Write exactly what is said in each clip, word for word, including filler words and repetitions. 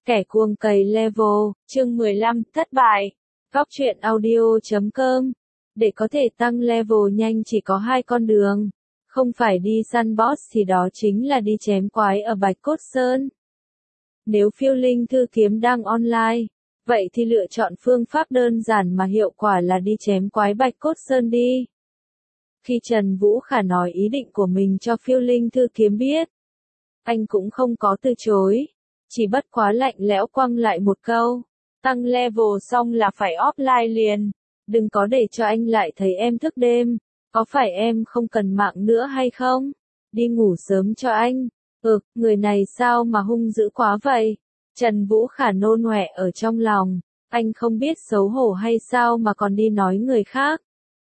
Kẻ cuồng cày level, chương mười lăm, thất bại. Góc truyện audio chấm com. Để có thể tăng level nhanh chỉ có hai con đường. Không phải đi săn boss thì đó chính là đi chém quái ở Bạch Cốt Sơn. Nếu phiêu linh thư kiếm đang online, vậy thì lựa chọn phương pháp đơn giản mà hiệu quả là đi chém quái Bạch Cốt Sơn đi. Khi Trần Vũ Khả nói ý định của mình cho phiêu linh thư kiếm biết, anh cũng không có từ chối. Chỉ bất quá lạnh lẽo quăng lại một câu, tăng level xong là phải offline liền, đừng có để cho anh lại thấy em thức đêm, có phải em không cần mạng nữa hay không? Đi ngủ sớm cho anh. Ừ, người này sao mà hung dữ quá vậy? Trần Vũ Khả nôn ọe ở trong lòng, anh không biết xấu hổ hay sao mà còn đi nói người khác.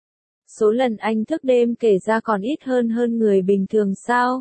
Số lần anh thức đêm kể ra còn ít hơn hơn người bình thường sao?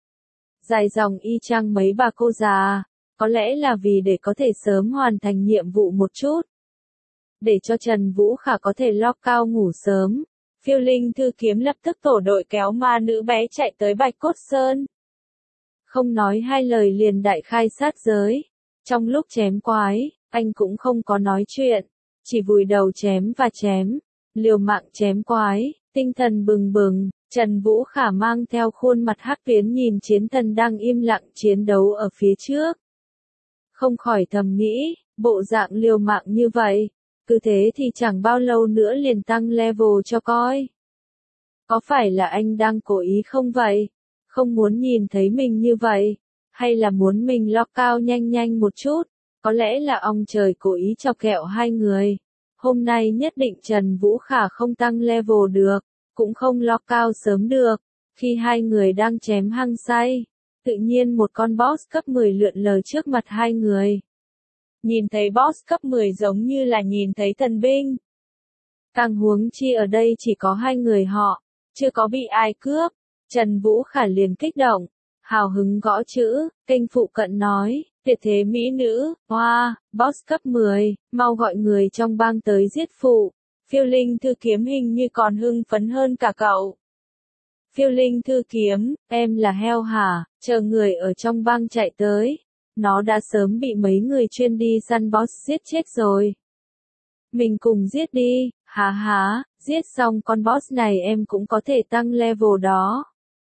Dài dòng y chang mấy bà cô già. Có lẽ là vì để có thể sớm hoàn thành nhiệm vụ một chút. Để cho Trần Vũ Khả có thể log cao ngủ sớm, phiêu linh thư kiếm lập tức tổ đội kéo ma nữ bé chạy tới Bạch Cốt Sơn. Không nói hai lời liền đại khai sát giới. Trong lúc chém quái, anh cũng không có nói chuyện, chỉ vùi đầu chém và chém, liều mạng chém quái, tinh thần bừng bừng. Trần Vũ Khả mang theo khuôn mặt hắc tuyến nhìn chiến thần đang im lặng chiến đấu ở phía trước. Không khỏi thầm nghĩ, bộ dạng liều mạng như vậy, cứ thế thì chẳng bao lâu nữa liền tăng level cho coi. Có phải là anh đang cố ý không vậy? Không muốn nhìn thấy mình như vậy? Hay là muốn mình log cao nhanh nhanh một chút? Có lẽ là ông trời cố ý chọc ghẹo hai người. Hôm nay nhất định Trần Vũ Khả không tăng level được, cũng không log cao sớm được. Khi hai người đang chém hăng say, tự nhiên một con boss cấp mười lượn lờ trước mặt hai người. Nhìn thấy boss cấp mười giống như là nhìn thấy thần binh. Càng huống chi ở đây chỉ có hai người họ, chưa có bị ai cướp. Trần Vũ Khả liền kích động, hào hứng gõ chữ, kênh phụ cận nói, tuyệt thế mỹ nữ, hoa, wow, boss cấp mười, mau gọi người trong bang tới giết phụ. Phiêu linh thư kiếm hình như còn hưng phấn hơn cả cậu. Phiêu linh thư kiếm, em là heo hả, chờ người ở trong bang chạy tới. Nó đã sớm bị mấy người chuyên đi săn boss giết chết rồi. Mình cùng giết đi, há há, giết xong con boss này em cũng có thể tăng level đó.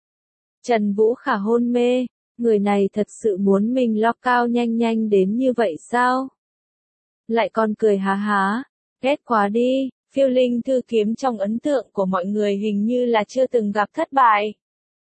Trần Vũ Khả hôn mê, người này thật sự muốn mình log cao nhanh nhanh đến như vậy sao? Lại còn cười há há, ghét quá đi. Phiêu linh thư kiếm trong ấn tượng của mọi người hình như là chưa từng gặp thất bại.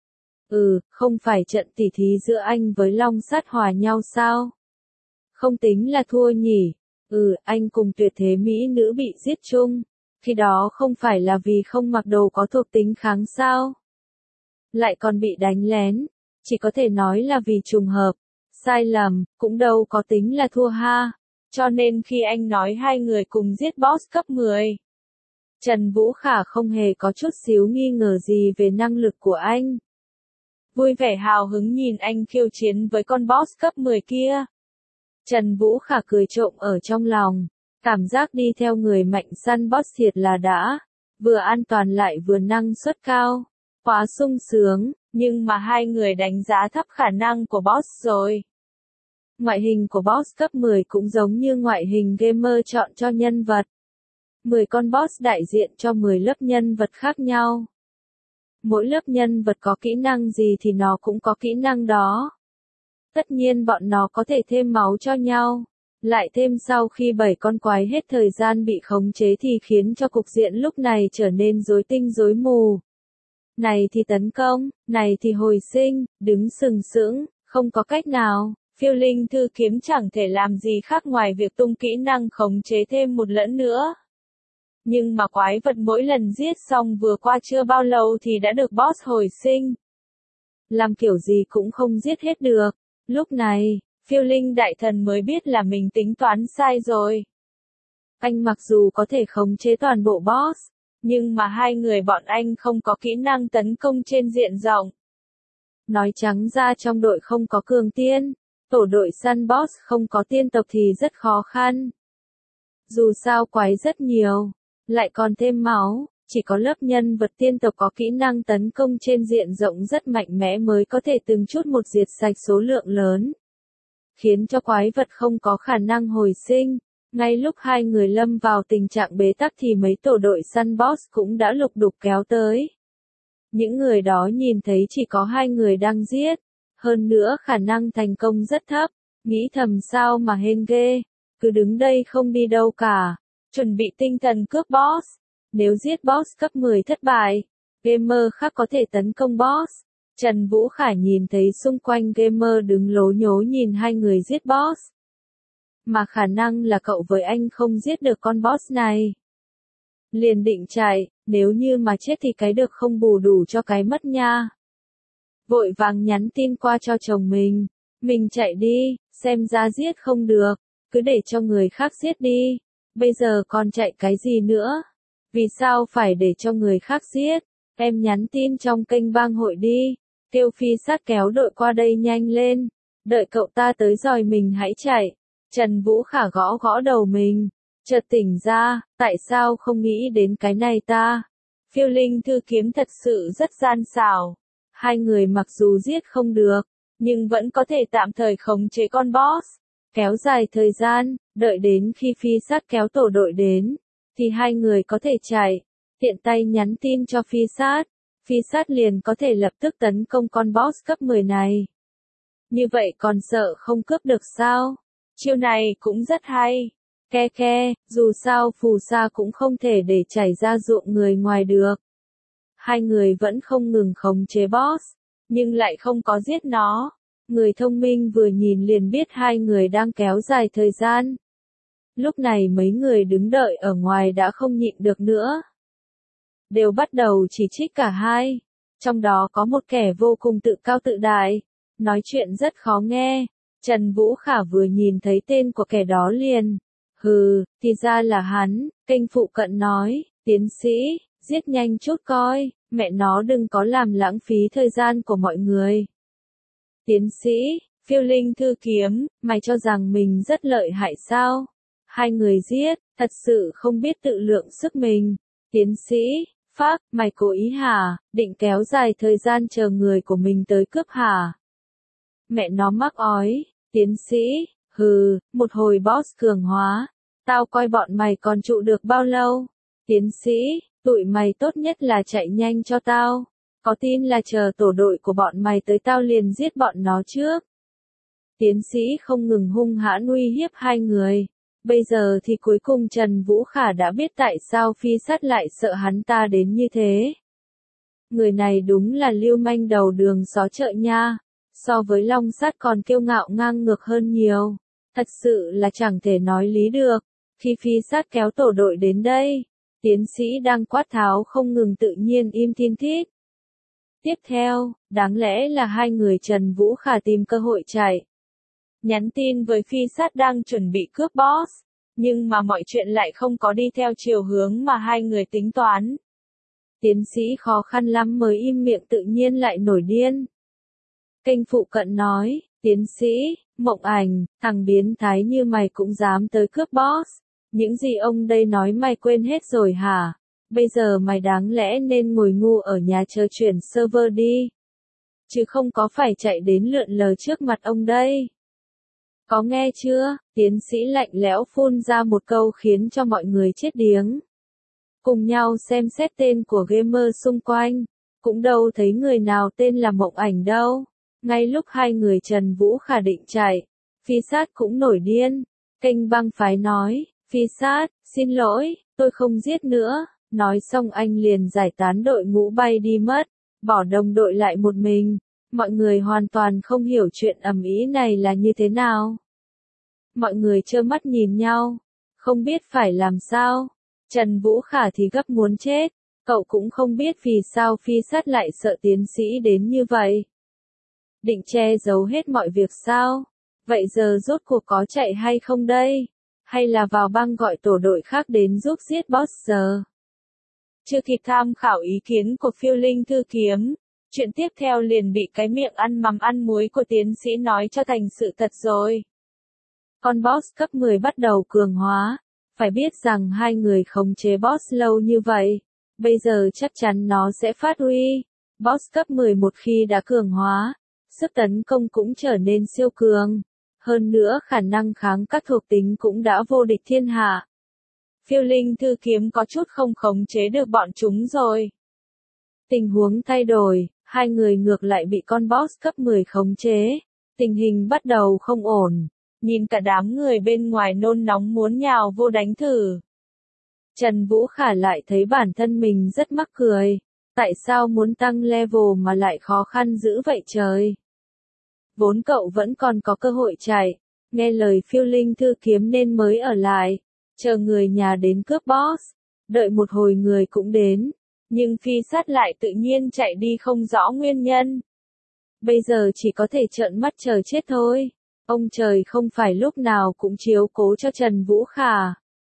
Ừ, không phải trận tỉ thí giữa anh với Long Sắt hòa nhau sao? Không tính là thua nhỉ? Ừ, anh cùng tuyệt thế mỹ nữ bị giết chung. Khi đó không phải là vì không mặc đồ có thuộc tính kháng sao? Lại còn bị đánh lén. Chỉ có thể nói là vì trùng hợp. Sai lầm, cũng đâu có tính là thua ha. Cho nên khi anh nói hai người cùng giết boss cấp mười. Trần Vũ Khả không hề có chút xíu nghi ngờ gì về năng lực của anh. Vui vẻ hào hứng nhìn anh khiêu chiến với con boss cấp mười kia. Trần Vũ Khả cười trộm ở trong lòng, cảm giác đi theo người mạnh săn boss thiệt là đã, vừa an toàn lại vừa năng suất cao, quá sung sướng, nhưng mà hai người đánh giá thấp khả năng của boss rồi. Ngoại hình của boss cấp mười cũng giống như ngoại hình gamer chọn cho nhân vật. mười con boss đại diện cho mười lớp nhân vật khác nhau. Mỗi lớp nhân vật có kỹ năng gì thì nó cũng có kỹ năng đó. Tất nhiên bọn nó có thể thêm máu cho nhau. Lại thêm sau khi bảy con quái hết thời gian bị khống chế thì khiến cho cục diện lúc này trở nên rối tinh rối mù. Này thì tấn công, này thì hồi sinh, đứng sừng sững, không có cách nào. Phiêu linh thư kiếm chẳng thể làm gì khác ngoài việc tung kỹ năng khống chế thêm một lẫn nữa. Nhưng mà quái vật mỗi lần giết xong vừa qua chưa bao lâu thì đã được boss hồi sinh. Làm kiểu gì cũng không giết hết được. Lúc này, phiêu linh đại thần mới biết là mình tính toán sai rồi. Anh mặc dù có thể khống chế toàn bộ boss, nhưng mà hai người bọn anh không có kỹ năng tấn công trên diện rộng. Nói trắng ra trong đội không có cường tiên, tổ đội săn boss không có tiên tộc thì rất khó khăn. Dù sao quái rất nhiều. Lại còn thêm máu, chỉ có lớp nhân vật tiên tộc có kỹ năng tấn công trên diện rộng rất mạnh mẽ mới có thể từng chút một diệt sạch số lượng lớn. khiến cho quái vật không có khả năng hồi sinh. Ngay lúc hai người lâm vào tình trạng bế tắc thì mấy tổ đội săn boss cũng đã lục đục kéo tới. Những người đó nhìn thấy chỉ có hai người đang giết, hơn nữa khả năng thành công rất thấp, nghĩ thầm sao mà hên ghê, cứ đứng đây không đi đâu cả, chuẩn bị tinh thần cướp boss. Nếu giết boss cấp mười thất bại, gamer khác có thể tấn công boss. Trần Vũ Khả nhìn thấy xung quanh gamer đứng lố nhố nhìn hai người giết boss. Mà khả năng là cậu với anh không giết được con boss này. Liền định chạy, nếu như mà chết thì cái được không bù đủ cho cái mất nha. Vội vàng nhắn tin qua cho chồng mình, mình chạy đi, xem ra giết không được, cứ để cho người khác giết đi, bây giờ còn chạy cái gì nữa, vì sao phải để cho người khác giết, em nhắn tin trong kênh bang hội đi, kêu phi sát kéo đội qua đây nhanh lên, đợi cậu ta tới rồi mình hãy chạy. Trần Vũ Khả gõ gõ đầu mình, chợt tỉnh ra, tại sao không nghĩ đến cái này ta? Phiêu linh thư kiếm thật sự rất gian xảo. Hai người mặc dù giết không được, nhưng vẫn có thể tạm thời khống chế con boss, kéo dài thời gian, đợi đến khi phi sát kéo tổ đội đến, thì hai người có thể chạy, tiện tay nhắn tin cho phi sát, phi sát liền có thể lập tức tấn công con boss cấp mười này. Như vậy còn sợ không cướp được sao? Chiêu này cũng rất hay. Ke ke, dù sao phù sa cũng không thể để chảy ra ruộng người ngoài được. Hai người vẫn không ngừng khống chế boss, nhưng lại không có giết nó. Người thông minh vừa nhìn liền biết hai người đang kéo dài thời gian. Lúc này mấy người đứng đợi ở ngoài đã không nhịn được nữa. Đều bắt đầu chỉ trích cả hai. Trong đó có một kẻ vô cùng tự cao tự đại, nói chuyện rất khó nghe. Trần Vũ Khả vừa nhìn thấy tên của kẻ đó liền. Hừ, thì ra là hắn, kênh phụ cận nói, tiến sĩ, giết nhanh chút coi, mẹ nó đừng có làm lãng phí thời gian của mọi người. Tiến sĩ, phiêu linh thư kiếm, mày cho rằng mình rất lợi hại sao? Hai người giết, thật sự không biết tự lượng sức mình. Tiến sĩ, phác, mày cố ý hả, định kéo dài thời gian chờ người của mình tới cướp hả? Mẹ nó mắc ói, tiến sĩ, hừ, một hồi boss cường hóa, tao coi bọn mày còn trụ được bao lâu. Tiến sĩ, tụi mày tốt nhất là chạy nhanh cho tao, có tin là chờ tổ đội của bọn mày tới tao liền giết bọn nó trước. Tiến sĩ không ngừng hung hãn uy hiếp hai người, bây giờ thì cuối cùng Trần Vũ Khả đã biết tại sao phi sát lại sợ hắn ta đến như thế. Người này đúng là lưu manh đầu đường xó chợ nha. So với Long Sát còn kiêu ngạo ngang ngược hơn nhiều, thật sự là chẳng thể nói lý được. Khi phi sát kéo tổ đội đến đây, tiến sĩ đang quát tháo không ngừng tự nhiên im thiên thít. Tiếp theo, đáng lẽ là hai người Trần Vũ Khả tìm cơ hội chạy. Nhắn tin với phi sát đang chuẩn bị cướp boss, nhưng mà mọi chuyện lại không có đi theo chiều hướng mà hai người tính toán. Tiến sĩ khó khăn lắm mới im miệng tự nhiên lại nổi điên. Kênh phụ cận nói, tiến sĩ, Mộng Ảnh, thằng biến thái như mày cũng dám tới cướp boss. Những gì ông đây nói mày quên hết rồi hả? Bây giờ mày đáng lẽ nên ngồi ngu ở nhà chờ chuyển server đi. Chứ không có phải chạy đến lượn lờ trước mặt ông đây. Có nghe chưa? Tiến sĩ lạnh lẽo phun ra một câu khiến cho mọi người chết điếng. Cùng nhau xem xét tên của gamer xung quanh. Cũng đâu thấy người nào tên là Mộng Ảnh đâu. Ngay lúc hai người Trần Vũ Khả định chạy, phi sát cũng nổi điên. Kênh băng phái nói, phi sát, xin lỗi, tôi không giết nữa. Nói xong anh liền giải tán đội ngũ bay đi mất, bỏ đồng đội lại một mình. Mọi người hoàn toàn không hiểu chuyện ầm ĩ này là như thế nào. Mọi người trơ mắt nhìn nhau, không biết phải làm sao. Trần Vũ Khả thì gấp muốn chết, cậu cũng không biết vì sao phi sát lại sợ tiến sĩ đến như vậy. Định che giấu hết mọi việc sao? Vậy giờ rốt cuộc có chạy hay không đây? Hay là vào băng gọi tổ đội khác đến giúp giết boss giờ? Chưa kịp tham khảo ý kiến của phiêu linh thư kiếm, chuyện tiếp theo liền bị cái miệng ăn mắm ăn muối của tiến sĩ nói cho thành sự thật rồi. Con boss cấp mười bắt đầu cường hóa, phải biết rằng hai người khống chế boss lâu như vậy, bây giờ chắc chắn nó sẽ phát huy. Boss cấp mười một khi đã cường hóa, sức tấn công cũng trở nên siêu cường. Hơn nữa khả năng kháng các thuộc tính cũng đã vô địch thiên hạ. Phiêu linh thư kiếm có chút không khống chế được bọn chúng rồi. Tình huống thay đổi, hai người ngược lại bị con boss cấp mười khống chế. Tình hình bắt đầu không ổn. Nhìn cả đám người bên ngoài nôn nóng muốn nhào vô đánh thử. Trần Vũ Khả lại thấy bản thân mình rất mắc cười. Tại sao muốn tăng level mà lại khó khăn dữ vậy trời? Vốn cậu vẫn còn có cơ hội chạy. Nghe lời phiêu linh thư kiếm nên mới ở lại. Chờ người nhà đến cướp boss. Đợi một hồi người cũng đến. Nhưng phi sát lại tự nhiên chạy đi không rõ nguyên nhân. Bây giờ chỉ có thể trợn mắt chờ chết thôi. Ông trời không phải lúc nào cũng chiếu cố cho Trần Vũ Khả.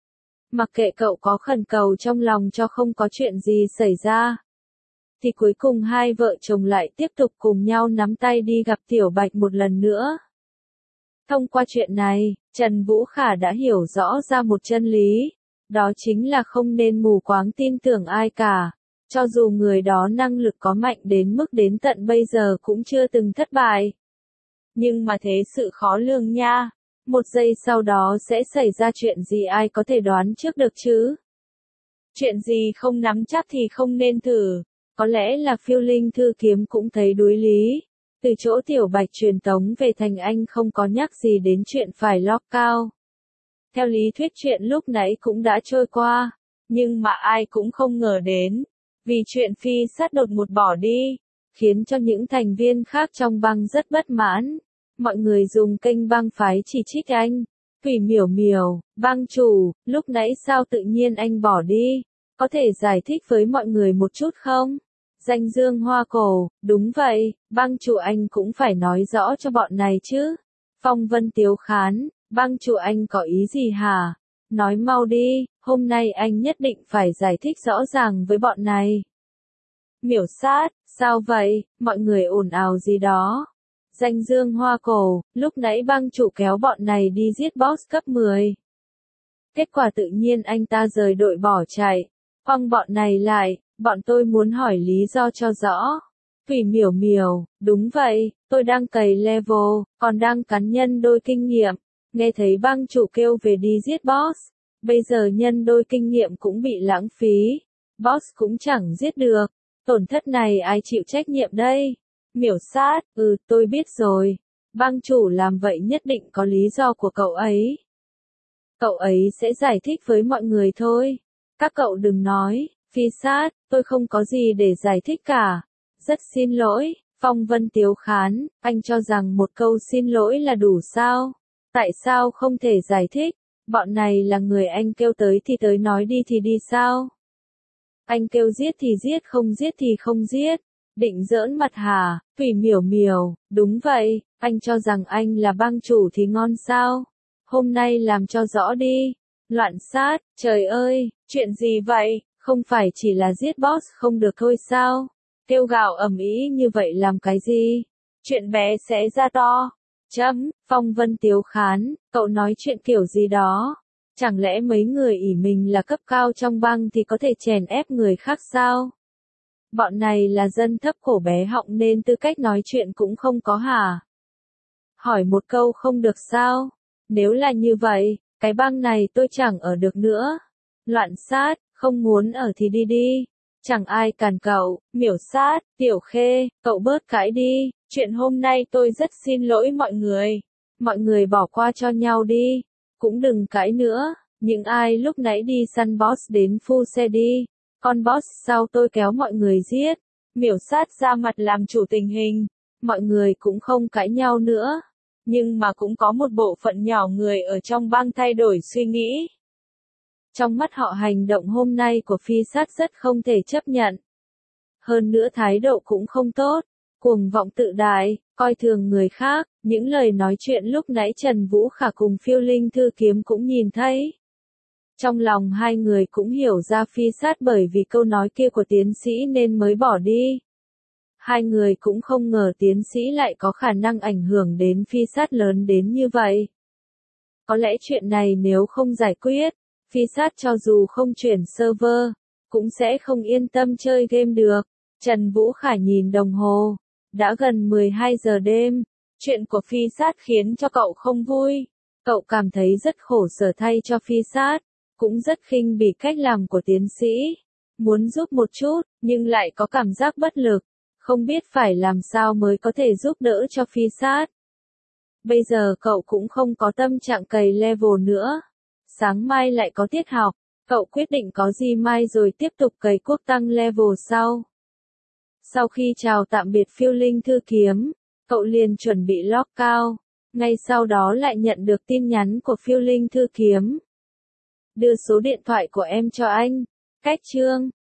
Mặc kệ cậu có khẩn cầu trong lòng cho không có chuyện gì xảy ra. Thì cuối cùng hai vợ chồng lại tiếp tục cùng nhau nắm tay đi gặp Tiểu Bạch một lần nữa. Thông qua chuyện này, Trần Vũ Khả đã hiểu rõ ra một chân lý. Đó chính là không nên mù quáng tin tưởng ai cả. Cho dù người đó năng lực có mạnh đến mức đến tận bây giờ cũng chưa từng thất bại. Nhưng mà thế sự khó lường nha. Một giây sau đó sẽ xảy ra chuyện gì ai có thể đoán trước được chứ? Chuyện gì không nắm chắc thì không nên thử. Có lẽ là phiêu linh thư kiếm cũng thấy đối lý. Từ chỗ Tiểu Bạch truyền tống về thành anh không có nhắc gì đến chuyện phải lock cao. Theo lý thuyết chuyện lúc nãy cũng đã trôi qua. Nhưng mà ai cũng không ngờ đến. Vì chuyện phi sát đột ngột bỏ đi. Khiến cho những thành viên khác trong băng rất bất mãn. Mọi người dùng kênh băng phái chỉ trích anh. Thủy miểu miểu, băng chủ, lúc nãy sao tự nhiên anh bỏ đi? Có thể giải thích với mọi người một chút không? Danh Dương Hoa Cổ, đúng vậy, băng chủ anh cũng phải nói rõ cho bọn này chứ. Phong Vân Tiếu Khán, băng chủ anh có ý gì hả? Nói mau đi, hôm nay anh nhất định phải giải thích rõ ràng với bọn này. Miểu sát, sao vậy, mọi người ồn ào gì đó? Danh Dương Hoa Cổ, lúc nãy băng chủ kéo bọn này đi giết boss cấp mười. Kết quả tự nhiên anh ta rời đội bỏ chạy. Phong bọn này lại, bọn tôi muốn hỏi lý do cho rõ. Thủy miểu miểu, đúng vậy, tôi đang cày level, còn đang cắn nhân đôi kinh nghiệm. Nghe thấy băng chủ kêu về đi giết boss. Bây giờ nhân đôi kinh nghiệm cũng bị lãng phí. Boss cũng chẳng giết được. Tổn thất này ai chịu trách nhiệm đây? Miểu sát, ừ tôi biết rồi. Băng chủ làm vậy nhất định có lý do của cậu ấy. Cậu ấy sẽ giải thích với mọi người thôi. Các cậu đừng nói, phi sát, tôi không có gì để giải thích cả. Rất xin lỗi, Phong Vân Tiếu Khán, anh cho rằng một câu xin lỗi là đủ sao? Tại sao không thể giải thích? Bọn này là người anh kêu tới thì tới nói đi thì đi sao? Anh kêu giết thì giết không giết thì không giết. Định giỡn mặt hả? Thủy miểu miểu, đúng vậy, anh cho rằng anh là băng chủ thì ngon sao? Hôm nay làm cho rõ đi. Loạn sát, trời ơi, chuyện gì vậy? Không phải chỉ là giết boss không được thôi sao? Kêu gào ầm ĩ như vậy làm cái gì? Chuyện bé sẽ ra to. Chấm, Phong Vân Tiếu Khán, cậu nói chuyện kiểu gì đó? Chẳng lẽ mấy người ỷ mình là cấp cao trong băng thì có thể chèn ép người khác sao? Bọn này là dân thấp cổ bé họng nên tư cách nói chuyện cũng không có hả? Hỏi một câu không được sao? Nếu là như vậy, cái băng này tôi chẳng ở được nữa. Loạn sát, không muốn ở thì đi đi. Chẳng ai cản cậu, miểu sát, Tiểu Khê, cậu bớt cãi đi. Chuyện hôm nay tôi rất xin lỗi mọi người. Mọi người bỏ qua cho nhau đi. Cũng đừng cãi nữa. Những ai lúc nãy đi săn boss đến phu xe đi. Con boss sau tôi kéo mọi người giết. Miểu sát ra mặt làm chủ tình hình. Mọi người cũng không cãi nhau nữa. Nhưng mà cũng có một bộ phận nhỏ người ở trong băng thay đổi suy nghĩ. Trong mắt họ hành động hôm nay của phi sát rất không thể chấp nhận. Hơn nữa thái độ cũng không tốt. Cuồng vọng tự đại, coi thường người khác. Những lời nói chuyện lúc nãy Trần Vũ Khả cùng phiêu linh thư kiếm cũng nhìn thấy. Trong lòng hai người cũng hiểu ra phi sát bởi vì câu nói kia của tiến sĩ nên mới bỏ đi. Hai người cũng không ngờ tiến sĩ lại có khả năng ảnh hưởng đến phi sát lớn đến như vậy. Có lẽ chuyện này nếu không giải quyết, phi sát cho dù không chuyển server, cũng sẽ không yên tâm chơi game được. Trần Vũ Khả nhìn đồng hồ, đã gần mười hai giờ đêm, Chuyện của Phi Sát khiến cho cậu không vui. Cậu cảm thấy rất khổ sở thay cho Phi Sát, cũng rất khinh bỉ cách làm của tiến sĩ. Muốn giúp một chút, nhưng lại có cảm giác bất lực, không biết phải làm sao mới có thể giúp đỡ cho Phi Sát. Bây giờ cậu cũng không có tâm trạng cày level nữa. Sáng mai lại có tiết học, cậu quyết định có gì mai rồi tiếp tục cày quốc tăng level sau. Sau khi chào tạm biệt phiêu linh thư kiếm, cậu liền chuẩn bị log cao. Ngay sau đó lại nhận được tin nhắn của phiêu linh thư kiếm. Đưa số điện thoại của em cho anh. Cách chương